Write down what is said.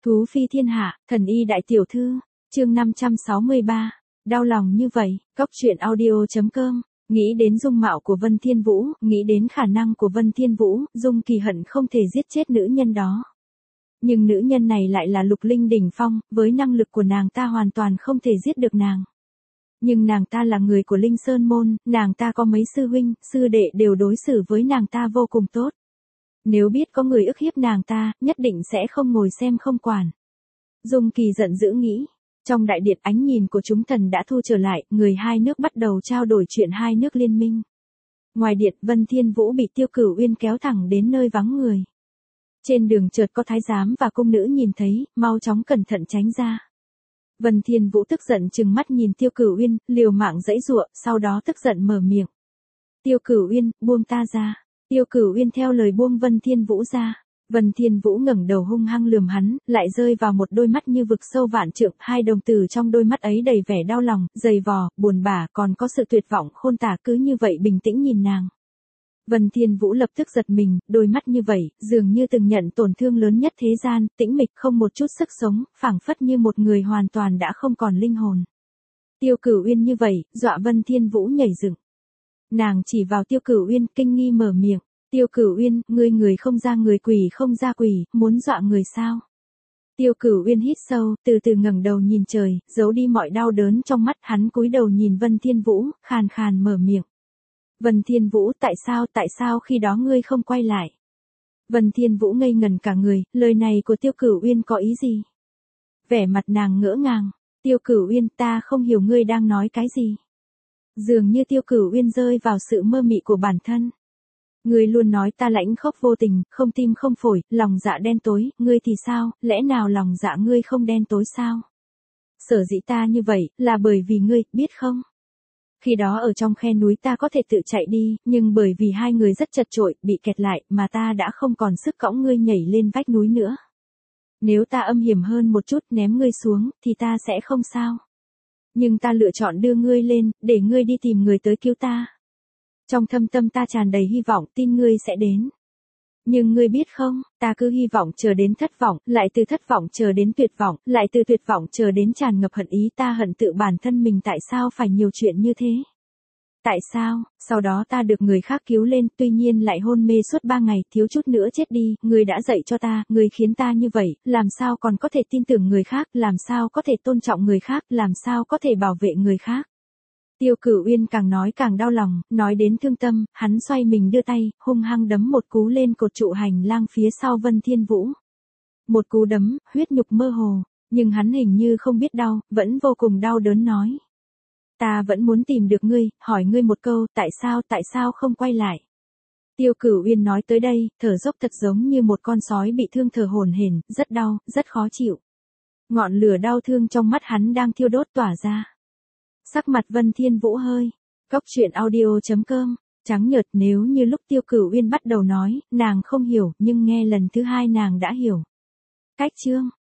Thú phi thiên hạ, thần y đại tiểu thư, chương 563, đau lòng như vậy, cóc truyện audio.com, nghĩ đến dung mạo của Vân Thiên Vũ, nghĩ đến khả năng của Vân Thiên Vũ, Dung Kỳ hận không thể giết chết nữ nhân đó. Nhưng nữ nhân này lại là lục linh đỉnh phong, với năng lực của nàng ta hoàn toàn không thể giết được nàng. Nhưng nàng ta là người của Linh Sơn Môn, nàng ta có mấy sư huynh, sư đệ đều đối xử với nàng ta vô cùng tốt. Nếu biết có người ức hiếp nàng ta, nhất định sẽ không ngồi xem không quản. Dung Kỳ giận dữ nghĩ. Trong đại điện ánh nhìn của chúng thần đã thu trở lại, người hai nước bắt đầu trao đổi chuyện hai nước liên minh. Ngoài điện, Vân Thiên Vũ bị Tiêu Cửu Uyên kéo thẳng đến nơi vắng người. Trên đường chợt có thái giám và cung nữ nhìn thấy, mau chóng cẩn thận tránh ra. Vân Thiên Vũ tức giận trừng mắt nhìn Tiêu Cửu Uyên, liều mạng giãy giụa, sau đó tức giận mở miệng. Tiêu Cửu Uyên, buông ta ra. Tiêu Cửu Uyên theo lời buông Vân Thiên Vũ ra. Vân Thiên Vũ ngẩng đầu hung hăng lườm hắn, lại rơi vào một đôi mắt như vực sâu vạn trượng, hai đồng tử trong đôi mắt ấy đầy vẻ đau lòng, dày vò, buồn bã, còn có sự tuyệt vọng khôn tả, cứ như vậy bình tĩnh nhìn nàng. Vân Thiên Vũ lập tức giật mình, đôi mắt như vậy, dường như từng nhận tổn thương lớn nhất thế gian, tĩnh mịch không một chút sức sống, phảng phất như một người hoàn toàn đã không còn linh hồn. Tiêu Cửu Uyên như vậy, dọa Vân Thiên Vũ nhảy dựng. Nàng chỉ vào Tiêu Cửu Uyên, kinh nghi mở miệng. Tiêu Cửu Uyên, ngươi người không ra người, quỷ không ra quỷ, muốn dọa người sao? Tiêu Cửu Uyên hít sâu, từ từ ngẩng đầu nhìn trời, giấu đi mọi đau đớn trong mắt, hắn cúi đầu nhìn Vân Thiên Vũ, khàn khàn mở miệng. Vân Thiên Vũ, tại sao khi đó ngươi không quay lại? Vân Thiên Vũ ngây ngẩn cả người, lời này của Tiêu Cửu Uyên có ý gì? Vẻ mặt nàng ngỡ ngàng. Tiêu Cửu Uyên, ta không hiểu ngươi đang nói cái gì. Dường như Tiêu Cửu Uyên rơi vào sự mơ mị của bản thân. Ngươi luôn nói ta lãnh khốc vô tình, không tim không phổi, lòng dạ đen tối, ngươi thì sao, lẽ nào lòng dạ ngươi không đen tối sao? Sở dĩ ta như vậy, là bởi vì ngươi, biết không? Khi đó ở trong khe núi ta có thể tự chạy đi, nhưng bởi vì hai người rất chật chội, bị kẹt lại, mà ta đã không còn sức cõng ngươi nhảy lên vách núi nữa. Nếu ta âm hiểm hơn một chút ném ngươi xuống, thì ta sẽ không sao. Nhưng ta lựa chọn đưa ngươi lên, để ngươi đi tìm người tới cứu ta. Trong thâm tâm ta tràn đầy hy vọng tin ngươi sẽ đến. Nhưng ngươi biết không, ta cứ hy vọng chờ đến thất vọng, lại từ thất vọng chờ đến tuyệt vọng, lại từ tuyệt vọng chờ đến tràn ngập hận ý, ta hận tự bản thân mình tại sao phải nhiều chuyện như thế. Tại sao, sau đó ta được người khác cứu lên, tuy nhiên lại hôn mê suốt 3 ngày, thiếu chút nữa chết đi, ngươi đã dạy cho ta, ngươi khiến ta như vậy, làm sao còn có thể tin tưởng người khác, làm sao có thể tôn trọng người khác, làm sao có thể bảo vệ người khác. Tiêu Cửu Uyên càng nói càng đau lòng, nói đến thương tâm, hắn xoay mình đưa tay, hung hăng đấm một cú lên cột trụ hành lang phía sau Vân Thiên Vũ. Một cú đấm, huyết nhục mơ hồ, nhưng hắn hình như không biết đau, vẫn vô cùng đau đớn nói. Ta vẫn muốn tìm được ngươi, hỏi ngươi một câu, tại sao không quay lại? Tiêu Cửu Uyên nói tới đây, thở dốc thật giống như một con sói bị thương thở hổn hển, rất đau, rất khó chịu. Ngọn lửa đau thương trong mắt hắn đang thiêu đốt tỏa ra. Sắc mặt Vân Thiên Vũ hơi, cóc truyện audio.com, trắng nhợt nếu như lúc Tiêu Cửu Uyên bắt đầu nói, nàng không hiểu, nhưng nghe lần thứ hai nàng đã hiểu. Cách chương.